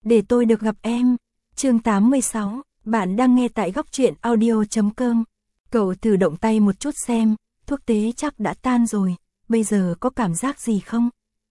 để tôi được gặp em. Chương 86, bạn đang nghe tại góc truyện audio.com. Cậu thử động tay một chút xem, thuốc tế chắc đã tan rồi, bây giờ có cảm giác gì không?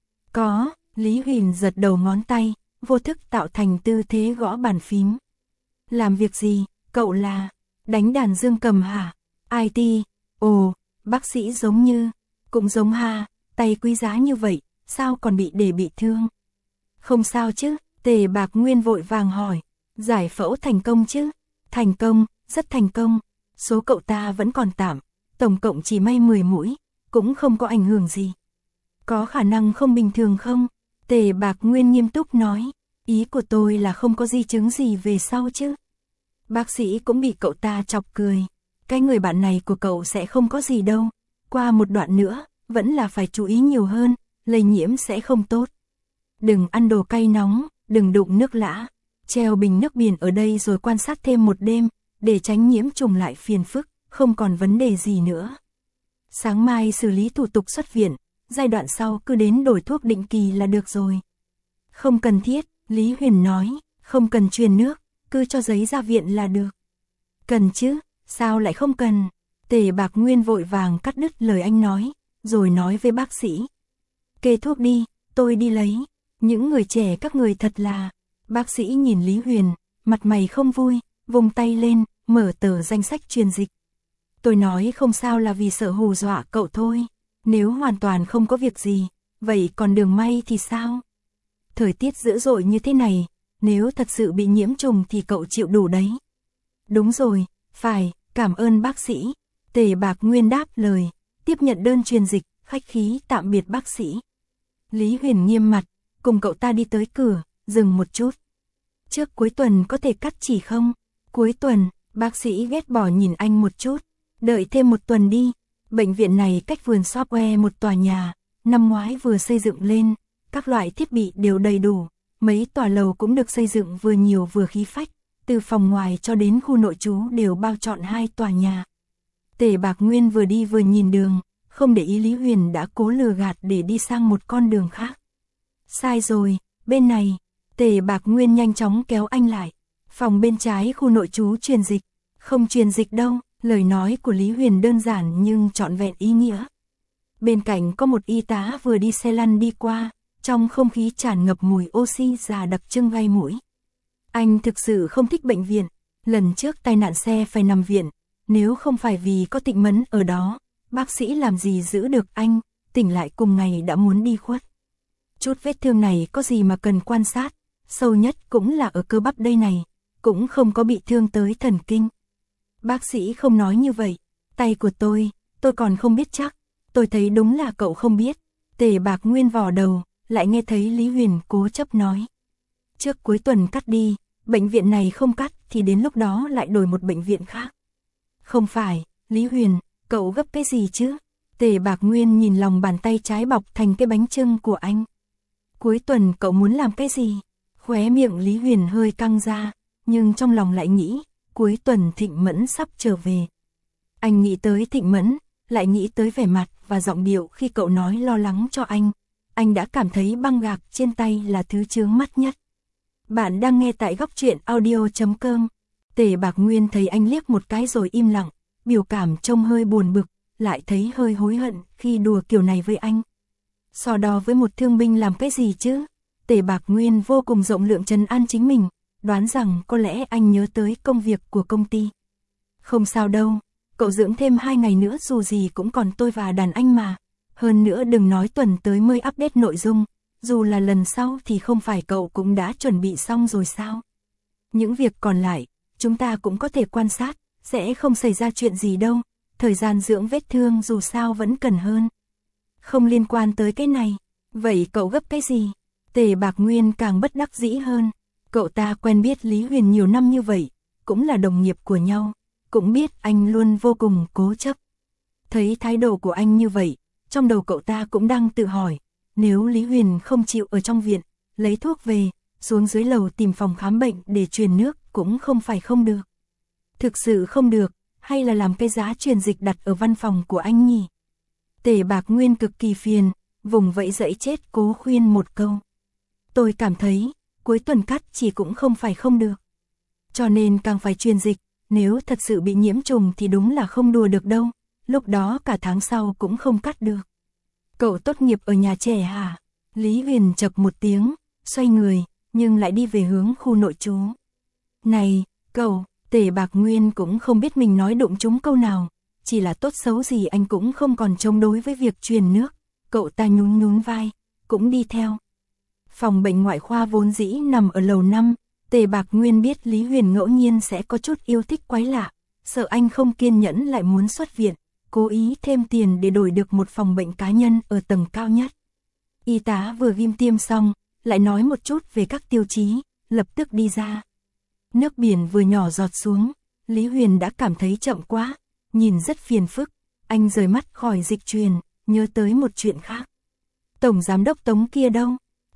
Có, Lý Huỳnh giật đầu ngón tay, vô thức tạo thành tư thế gõ bàn phím. Làm việc gì, cậu là đánh đàn dương cầm hả? IT, ồ, bác sĩ giống như, cũng giống ha, tay quý giá như vậy, sao còn bị thương? Không sao chứ, Tề Bạc Nguyên vội vàng hỏi, giải phẫu thành công chứ? Thành công, rất thành công, số cậu ta vẫn còn tạm, tổng cộng chỉ may 10 mũi, cũng không có ảnh hưởng gì. Có khả năng không bình thường không? Tề Bạc Nguyên nghiêm túc nói, ý của tôi là không có di chứng gì về sau chứ. Bác sĩ cũng bị cậu ta chọc cười, cái người bạn này của cậu sẽ không có gì đâu, qua một đoạn nữa, vẫn là phải chú ý nhiều hơn, lây nhiễm sẽ không tốt. Đừng ăn đồ cay nóng, đừng đụng nước lã, treo bình nước biển ở đây rồi quan sát thêm một đêm, để tránh nhiễm trùng lại phiền phức, không còn vấn đề gì nữa. Sáng mai xử lý thủ tục xuất viện, giai đoạn sau cứ đến đổi thuốc định kỳ là được rồi. Không cần thiết, Lý Huyền nói, không cần truyền nước, cứ cho giấy ra viện là được. Cần chứ, sao lại không cần? Tề Bạc Nguyên vội vàng cắt đứt lời anh nói, rồi nói với bác sĩ. Kê thuốc đi, tôi đi lấy. Những người trẻ các người thật là... Bác sĩ nhìn Lý Huyền, mặt mày không vui, vùng tay lên, mở tờ danh sách truyền dịch. Tôi nói không sao là vì sợ hù dọa cậu thôi. Nếu hoàn toàn không có việc gì, vậy còn đường may thì sao? Thời tiết dữ dội như thế này, nếu thật sự bị nhiễm trùng thì cậu chịu đủ đấy. Đúng rồi, phải, cảm ơn bác sĩ. Tề Bạc Nguyên đáp lời, tiếp nhận đơn truyền dịch, khách khí tạm biệt bác sĩ. Lý Huyền nghiêm mặt, cùng cậu ta đi tới cửa, dừng một chút. Trước cuối tuần có thể cắt chỉ không? Cuối tuần, bác sĩ ghét bỏ nhìn anh một chút. Đợi thêm một tuần đi. Bệnh viện này cách vườn software một tòa nhà, năm ngoái vừa xây dựng lên, các loại thiết bị đều đầy đủ. Mấy tòa lầu cũng được xây dựng vừa nhiều vừa khí phách, từ phòng ngoài cho đến khu nội trú đều bao trọn 2 tòa nhà. Tề Bạc Nguyên vừa đi vừa nhìn đường, không để ý Lý Huyền đã cố lừa gạt để đi sang một con đường khác. Sai rồi, bên này. Tề Bạc Nguyên nhanh chóng kéo anh lại. Phòng bên trái khu nội trú truyền dịch. Không truyền dịch đâu, lời nói của Lý Huyền đơn giản nhưng trọn vẹn ý nghĩa. Bên cạnh có một y tá vừa đi xe lăn đi qua, trong không khí tràn ngập mùi oxy già đặc trưng gai mũi. Anh thực sự không thích bệnh viện, lần trước tai nạn xe phải nằm viện, nếu không phải vì có Tịnh Mẫn ở đó, bác sĩ làm gì giữ được anh, tỉnh lại cùng ngày đã muốn đi khuất. Chút vết thương này có gì mà cần quan sát, sâu nhất cũng là ở cơ bắp đây này, cũng không có bị thương tới thần kinh. Bác sĩ không nói như vậy, tay của tôi còn không biết chắc, tôi thấy đúng là cậu không biết. Tề Bạc Nguyên vò đầu, lại nghe thấy Lý Huyền cố chấp nói. Trước cuối tuần cắt đi, bệnh viện này không cắt thì đến lúc đó lại đổi một bệnh viện khác. Không phải, Lý Huyền, cậu gấp cái gì chứ? Tề Bạc Nguyên nhìn lòng bàn tay trái bọc thành cái bánh chưng của anh. Cuối tuần cậu muốn làm cái gì? Khóe miệng Lý Huyền hơi căng ra, nhưng trong lòng lại nghĩ, cuối tuần Thịnh Mẫn sắp trở về. Anh nghĩ tới Thịnh Mẫn, lại nghĩ tới vẻ mặt và giọng điệu khi cậu nói lo lắng cho anh đã cảm thấy băng gạc trên tay là thứ chướng mắt nhất. Bạn đang nghe tại góc truyện audio.com. Tề Bạc Nguyên thấy anh liếc một cái rồi im lặng, biểu cảm trông hơi buồn bực, lại thấy hơi hối hận khi đùa kiểu này với anh. So đo với một thương binh làm cái gì chứ? Tề Bạc Nguyên vô cùng rộng lượng trấn an chính mình, đoán rằng có lẽ anh nhớ tới công việc của công ty. Không sao đâu, cậu dưỡng thêm 2 ngày nữa dù gì cũng còn tôi và đàn anh mà. Hơn nữa đừng nói tuần tới mới update nội dung, dù là lần sau thì không phải cậu cũng đã chuẩn bị xong rồi sao? Những việc còn lại, chúng ta cũng có thể quan sát, sẽ không xảy ra chuyện gì đâu, thời gian dưỡng vết thương dù sao vẫn cần hơn. Không liên quan tới cái này, vậy cậu gấp cái gì? Tề Bạc Nguyên càng bất đắc dĩ hơn, cậu ta quen biết Lý Huyền nhiều năm như vậy, cũng là đồng nghiệp của nhau, cũng biết anh luôn vô cùng cố chấp. Thấy thái độ của anh như vậy, trong đầu cậu ta cũng đang tự hỏi, nếu Lý Huyền không chịu ở trong viện, lấy thuốc về, xuống dưới lầu tìm phòng khám bệnh để truyền nước cũng không phải không được. Thực sự không được, hay là làm cái giá truyền dịch đặt ở văn phòng của anh nhỉ? Tề Bạc Nguyên cực kỳ phiền, vùng vẫy dẫy chết cố khuyên một câu. Tôi cảm thấy, cuối tuần cắt chỉ cũng không phải không được. Cho nên càng phải truyền dịch, nếu thật sự bị nhiễm trùng thì đúng là không đùa được đâu, lúc đó cả tháng sau cũng không cắt được. Cậu tốt nghiệp ở nhà trẻ hả? Lý Huyền chập một tiếng, xoay người, nhưng lại đi về hướng khu nội trú. Này, cậu, Tề Bạc Nguyên cũng không biết mình nói đụng trúng câu nào, chỉ là tốt xấu gì anh cũng không còn chống đối với việc truyền nước. Cậu ta nhún nhún vai, cũng đi theo. Phòng bệnh ngoại khoa vốn dĩ nằm ở lầu 5, Tề Bạc Nguyên biết Lý Huyền ngẫu nhiên sẽ có chút yêu thích quái lạ, sợ anh không kiên nhẫn lại muốn xuất viện, cố ý thêm tiền để đổi được một phòng bệnh cá nhân ở tầng cao nhất. Y tá vừa ghim tiêm xong, lại nói một chút về các tiêu chí, lập tức đi ra. Nước biển vừa nhỏ giọt xuống, Lý Huyền đã cảm thấy chậm quá, nhìn rất phiền phức, anh rời mắt khỏi dịch truyền, nhớ tới một chuyện khác. Tổng giám đốc Tống kia đâu?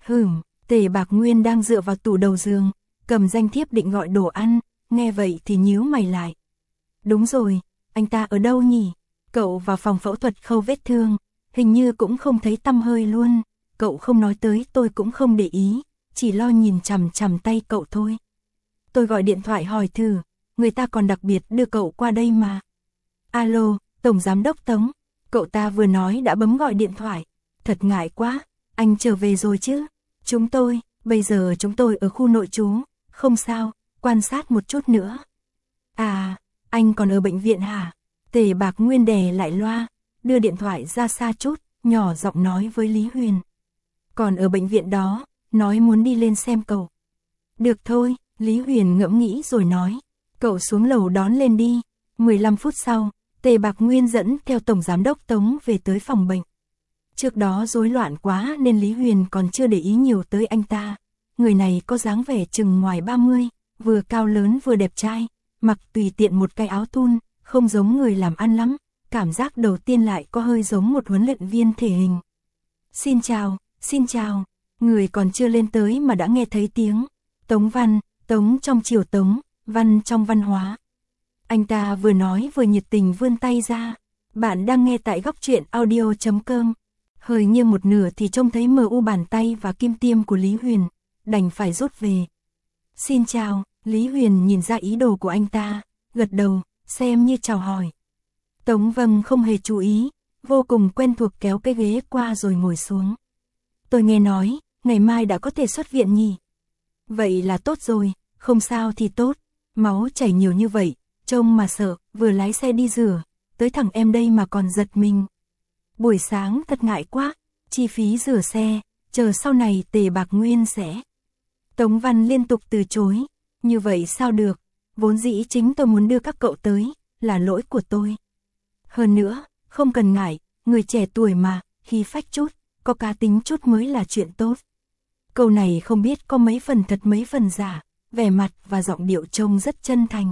Tề Bạc Nguyên đang dựa vào tủ đầu giường, cầm danh thiếp định gọi đồ ăn, nghe vậy thì nhíu mày lại. Đúng rồi, anh ta ở đâu nhỉ? Cậu vào phòng phẫu thuật khâu vết thương, hình như cũng không thấy tăm hơi luôn, cậu không nói tới tôi cũng không để ý, chỉ lo nhìn chằm chằm tay cậu thôi. Tôi gọi điện thoại hỏi thử, người ta còn đặc biệt đưa cậu qua đây mà. Alo, Tổng Giám đốc Tống, cậu ta vừa nói đã bấm gọi điện thoại. Thật ngại quá, anh trở về rồi chứ? Bây giờ chúng tôi ở khu nội trú, không sao, quan sát một chút nữa. À, anh còn ở bệnh viện hả? Tề Bạc Nguyên đè lại loa, đưa điện thoại ra xa chút, nhỏ giọng nói với Lý Huyền. Còn ở bệnh viện đó, nói muốn đi lên xem cậu. Được thôi, Lý Huyền ngẫm nghĩ rồi nói, cậu xuống lầu đón lên đi. 15 phút sau, Tề Bạc Nguyên dẫn theo Tổng Giám đốc Tống về tới phòng bệnh. Trước đó rối loạn quá nên Lý Huyền còn chưa để ý nhiều tới anh ta. Người này có dáng vẻ chừng ngoài 30, vừa cao lớn vừa đẹp trai, mặc tùy tiện một cái áo thun, không giống người làm ăn lắm, cảm giác đầu tiên lại có hơi giống một huấn luyện viên thể hình. Xin chào, người còn chưa lên tới mà đã nghe thấy tiếng. Tống Văn, Tống trong triều Tống, Văn trong văn hóa. Anh ta vừa nói vừa nhiệt tình vươn tay ra. Bạn đang nghe tại góc truyện audio.com. Hơi nghiêng một nửa thì trông thấy mờ u bàn tay và kim tiêm của Lý Huyền, đành phải rút về. Xin chào, Lý Huyền nhìn ra ý đồ của anh ta, gật đầu, xem như chào hỏi. Tống Vâng không hề chú ý, vô cùng quen thuộc kéo cái ghế qua rồi ngồi xuống. Tôi nghe nói, ngày mai đã có thể xuất viện nhỉ? Vậy là tốt rồi, không sao thì tốt, máu chảy nhiều như vậy, trông mà sợ, vừa lái xe đi rửa, tới thằng em đây mà còn giật mình. Buổi sáng thật ngại quá, chi phí rửa xe, chờ sau này Tề Bạc Nguyên sẽ. Tống Văn liên tục từ chối, như vậy sao được, vốn dĩ chính tôi muốn đưa các cậu tới, là lỗi của tôi. Hơn nữa, không cần ngại, người trẻ tuổi mà, khí phách chút, có cá tính chút mới là chuyện tốt. Câu này không biết có mấy phần thật mấy phần giả, vẻ mặt và giọng điệu trông rất chân thành.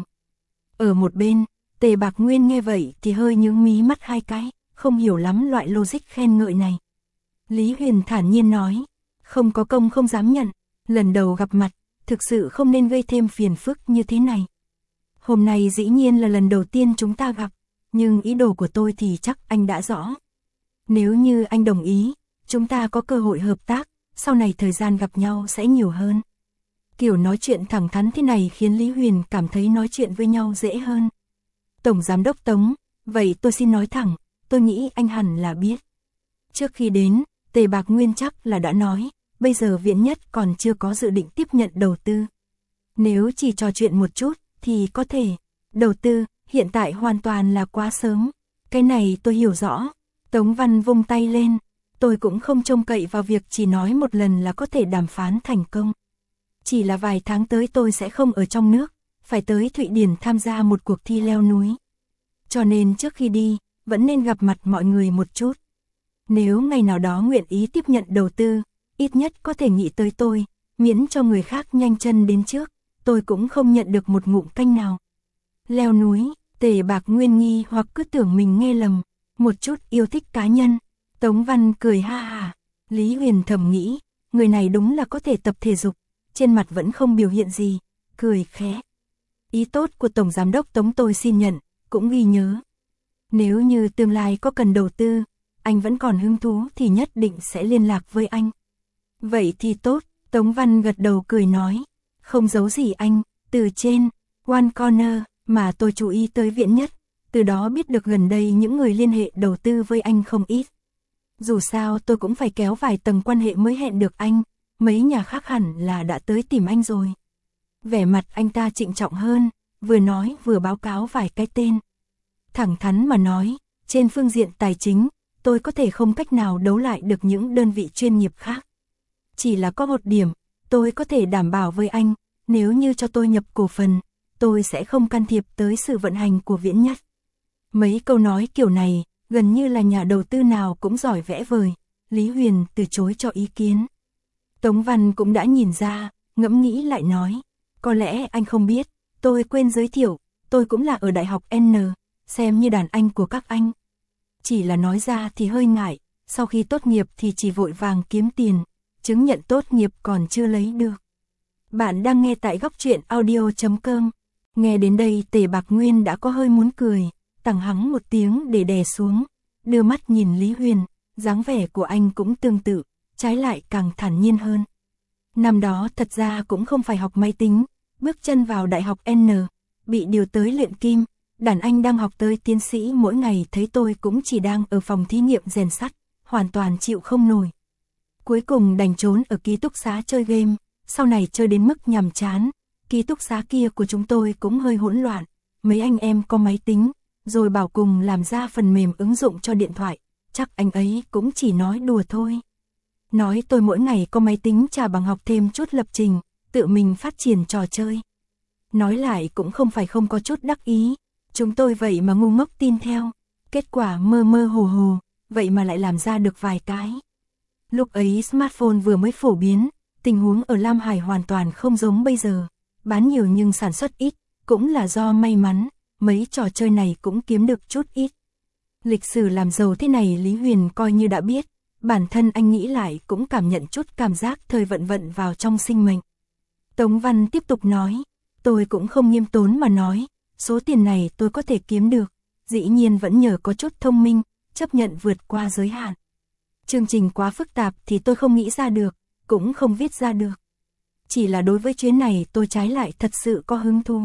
Ở một bên, Tề Bạc Nguyên nghe vậy thì hơi nhướng mí mắt hai cái, không hiểu lắm loại logic khen ngợi này. Lý Huyền thản nhiên nói, không có công không dám nhận, lần đầu gặp mặt, thực sự không nên gây thêm phiền phức như thế này. Hôm nay dĩ nhiên là lần đầu tiên chúng ta gặp, nhưng ý đồ của tôi thì chắc anh đã rõ. Nếu như anh đồng ý, chúng ta có cơ hội hợp tác, sau này thời gian gặp nhau sẽ nhiều hơn. Kiểu nói chuyện thẳng thắn thế này khiến Lý Huyền cảm thấy nói chuyện với nhau dễ hơn. Tổng Giám đốc Tống, vậy tôi xin nói thẳng, tôi nghĩ anh hẳn là biết. Trước khi đến, Tề Bạc Nguyên chắc là đã nói, bây giờ Viện Nhất còn chưa có dự định tiếp nhận đầu tư. Nếu chỉ trò chuyện một chút, thì có thể. Đầu tư, hiện tại hoàn toàn là quá sớm. Cái này tôi hiểu rõ. Tống Văn vung tay lên. Tôi cũng không trông cậy vào việc chỉ nói một lần là có thể đàm phán thành công. Chỉ là vài tháng tới tôi sẽ không ở trong nước, phải tới Thụy Điển tham gia một cuộc thi leo núi. Cho nên trước khi đi, vẫn nên gặp mặt mọi người một chút. Nếu ngày nào đó nguyện ý tiếp nhận đầu tư, ít nhất có thể nghĩ tới tôi, miễn cho người khác nhanh chân đến trước, tôi cũng không nhận được một ngụm canh nào. Leo núi, Tề Bạc Nguyên nghi hoặc cứ tưởng mình nghe lầm, một chút yêu thích cá nhân. Tống Văn cười ha ha, Lý Huyền thầm nghĩ, người này đúng là có thể tập thể dục, trên mặt vẫn không biểu hiện gì, cười khẽ. Ý tốt của Tổng Giám đốc Tống tôi xin nhận, cũng ghi nhớ. Nếu như tương lai có cần đầu tư, anh vẫn còn hứng thú thì nhất định sẽ liên lạc với anh. Vậy thì tốt, Tống Văn gật đầu cười nói, không giấu gì anh, từ trên One Corner mà tôi chú ý tới Viễn Nhất, từ đó biết được gần đây những người liên hệ đầu tư với anh không ít. Dù sao tôi cũng phải kéo vài tầng quan hệ mới hẹn được anh, mấy nhà khác hẳn là đã tới tìm anh rồi. Vẻ mặt anh ta trịnh trọng hơn, vừa nói vừa báo cáo vài cái tên. Thẳng thắn mà nói, trên phương diện tài chính, tôi có thể không cách nào đấu lại được những đơn vị chuyên nghiệp khác. Chỉ là có một điểm, tôi có thể đảm bảo với anh, nếu như cho tôi nhập cổ phần, tôi sẽ không can thiệp tới sự vận hành của Viễn Nhất. Mấy câu nói kiểu này, gần như là nhà đầu tư nào cũng giỏi vẽ vời, Lý Huyền từ chối cho ý kiến. Tống Văn cũng đã nhìn ra, ngẫm nghĩ lại nói, có lẽ anh không biết, tôi quên giới thiệu, tôi cũng là ở Đại học N, xem như đàn anh của các anh. Chỉ là nói ra thì hơi ngại, sau khi tốt nghiệp thì chỉ vội vàng kiếm tiền, chứng nhận tốt nghiệp còn chưa lấy được. Bạn đang nghe tại Góc Truyện Audio.com. Nghe đến đây Tề Bạc Nguyên đã có hơi muốn cười, tằng hắng một tiếng để đè xuống, đưa mắt nhìn Lý Huyền, dáng vẻ của anh cũng tương tự, trái lại càng thản nhiên hơn. Năm đó thật ra cũng không phải học máy tính, bước chân vào Đại học N, bị điều tới luyện kim, đàn anh đang học tới tiến sĩ mỗi ngày thấy tôi cũng chỉ đang ở phòng thí nghiệm rèn sắt, hoàn toàn chịu không nổi. Cuối cùng đành trốn ở ký túc xá chơi game, sau này chơi đến mức nhàm chán, ký túc xá kia của chúng tôi cũng hơi hỗn loạn, mấy anh em có máy tính, rồi bảo cùng làm ra phần mềm ứng dụng cho điện thoại, chắc anh ấy cũng chỉ nói đùa thôi. Nói tôi mỗi ngày có máy tính chả bằng học thêm chút lập trình, tự mình phát triển trò chơi. Nói lại cũng không phải không có chút đắc ý, chúng tôi vậy mà ngu ngốc tin theo, kết quả mơ mơ hồ hồ, vậy mà lại làm ra được vài cái. Lúc ấy smartphone vừa mới phổ biến, tình huống ở Lam Hải hoàn toàn không giống bây giờ, bán nhiều nhưng sản xuất ít, cũng là do may mắn, mấy trò chơi này cũng kiếm được chút ít. Lịch sử làm giàu thế này Lý Huyền coi như đã biết, bản thân anh nghĩ lại cũng cảm nhận chút cảm giác thời vận vận vào trong sinh mệnh. Tống Văn tiếp tục nói, tôi cũng không nghiêm tốn mà nói, số tiền này tôi có thể kiếm được, dĩ nhiên vẫn nhờ có chút thông minh, chấp nhận vượt qua giới hạn. Chương trình quá phức tạp thì tôi không nghĩ ra được, cũng không viết ra được. Chỉ là đối với chuyến này tôi trái lại thật sự có hứng thú.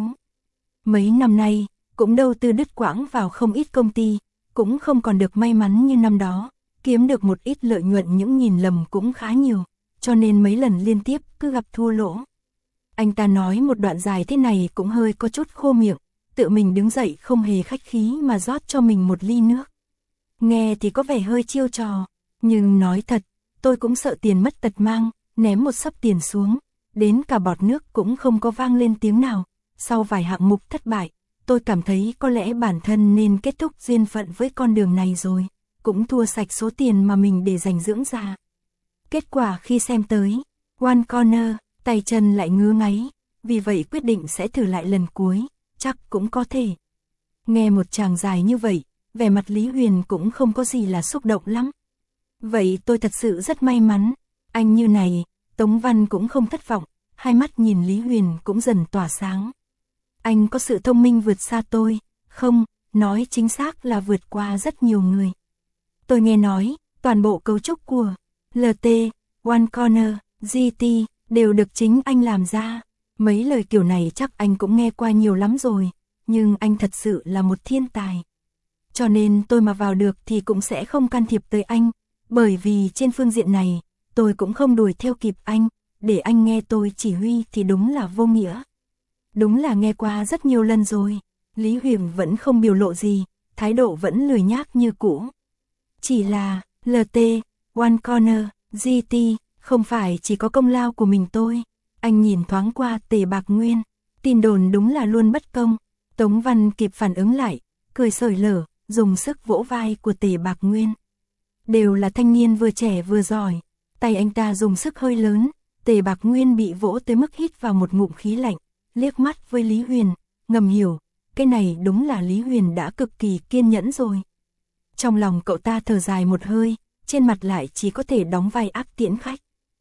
Mấy năm nay, cũng đầu tư đứt quãng vào không ít công ty, cũng không còn được may mắn như năm đó, kiếm được một ít lợi nhuận những nghìn lầm cũng khá nhiều, cho nên mấy lần liên tiếp cứ gặp thua lỗ. Anh ta nói một đoạn dài thế này cũng hơi có chút khô miệng, tự mình đứng dậy không hề khách khí mà rót cho mình một ly nước. Nghe thì có vẻ hơi chiêu trò, nhưng nói thật, tôi cũng sợ tiền mất tật mang, ném một xấp tiền xuống, đến cả bọt nước cũng không có vang lên tiếng nào. Sau vài hạng mục thất bại, tôi cảm thấy có lẽ bản thân nên kết thúc duyên phận với con đường này rồi, cũng thua sạch số tiền mà mình để dành dưỡng già. Kết quả khi xem tới One Corner, tay chân lại ngứa ngáy, vì vậy quyết định sẽ thử lại lần cuối, chắc cũng có thể. Nghe một chàng dài như vậy, vẻ mặt Lý Huyền cũng không có gì là xúc động lắm. Vậy tôi thật sự rất may mắn, anh như này, Tống Văn cũng không thất vọng, hai mắt nhìn Lý Huyền cũng dần tỏa sáng. Anh có sự thông minh vượt xa tôi, không, nói chính xác là vượt qua rất nhiều người. Tôi nghe nói, toàn bộ cấu trúc của LT, One Corner, GT, đều được chính anh làm ra. Mấy lời kiểu này chắc anh cũng nghe qua nhiều lắm rồi, nhưng anh thật sự là một thiên tài. Cho nên tôi mà vào được thì cũng sẽ không can thiệp tới anh, bởi vì trên phương diện này, tôi cũng không đuổi theo kịp anh, để anh nghe tôi chỉ huy thì đúng là vô nghĩa. Đúng là nghe qua rất nhiều lần rồi, Lý Huyền vẫn không biểu lộ gì, thái độ vẫn lười nhác như cũ. Chỉ là, LT, One Corner, GT, không phải chỉ có công lao của mình tôi. Anh nhìn thoáng qua Tề Bạc Nguyên, tin đồn đúng là luôn bất công. Tống Văn kịp phản ứng lại, cười sởi lở, dùng sức vỗ vai của Tề Bạc Nguyên. Đều là thanh niên vừa trẻ vừa giỏi, tay anh ta dùng sức hơi lớn, Tề Bạc Nguyên bị vỗ tới mức hít vào một ngụm khí lạnh, liếc mắt với Lý Huyền, ngầm hiểu, cái này đúng là Lý Huyền đã cực kỳ kiên nhẫn rồi. Trong lòng cậu ta thở dài một hơi, trên mặt lại chỉ có thể đóng vai ác tiễn khách.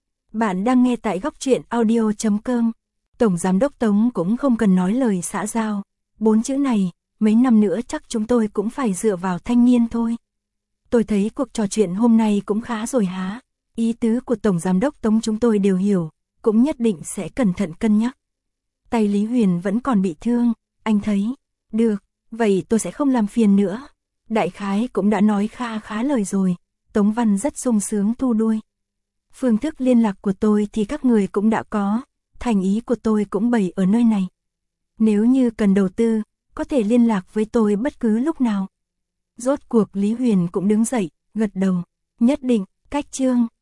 Bạn đang nghe tại Góc Truyện Audio.com. Tổng Giám đốc Tống cũng không cần nói lời xã giao, 4 chữ này, mấy năm nữa chắc chúng tôi cũng phải dựa vào thanh niên thôi. Tôi thấy cuộc trò chuyện hôm nay cũng khá rồi há, ý tứ của Tổng Giám đốc Tống chúng tôi đều hiểu, cũng nhất định sẽ cẩn thận cân nhắc. Tay Lý Huyền vẫn còn bị thương, anh thấy. Được, vậy tôi sẽ không làm phiền nữa. Đại khái cũng đã nói khá lời rồi. Tống Văn rất sung sướng thu đuôi. Phương thức liên lạc của tôi thì các người cũng đã có. Thành ý của tôi cũng bày ở nơi này. Nếu như cần đầu tư, có thể liên lạc với tôi bất cứ lúc nào. Rốt cuộc Lý Huyền cũng đứng dậy, gật đầu. Nhất định, cách chương.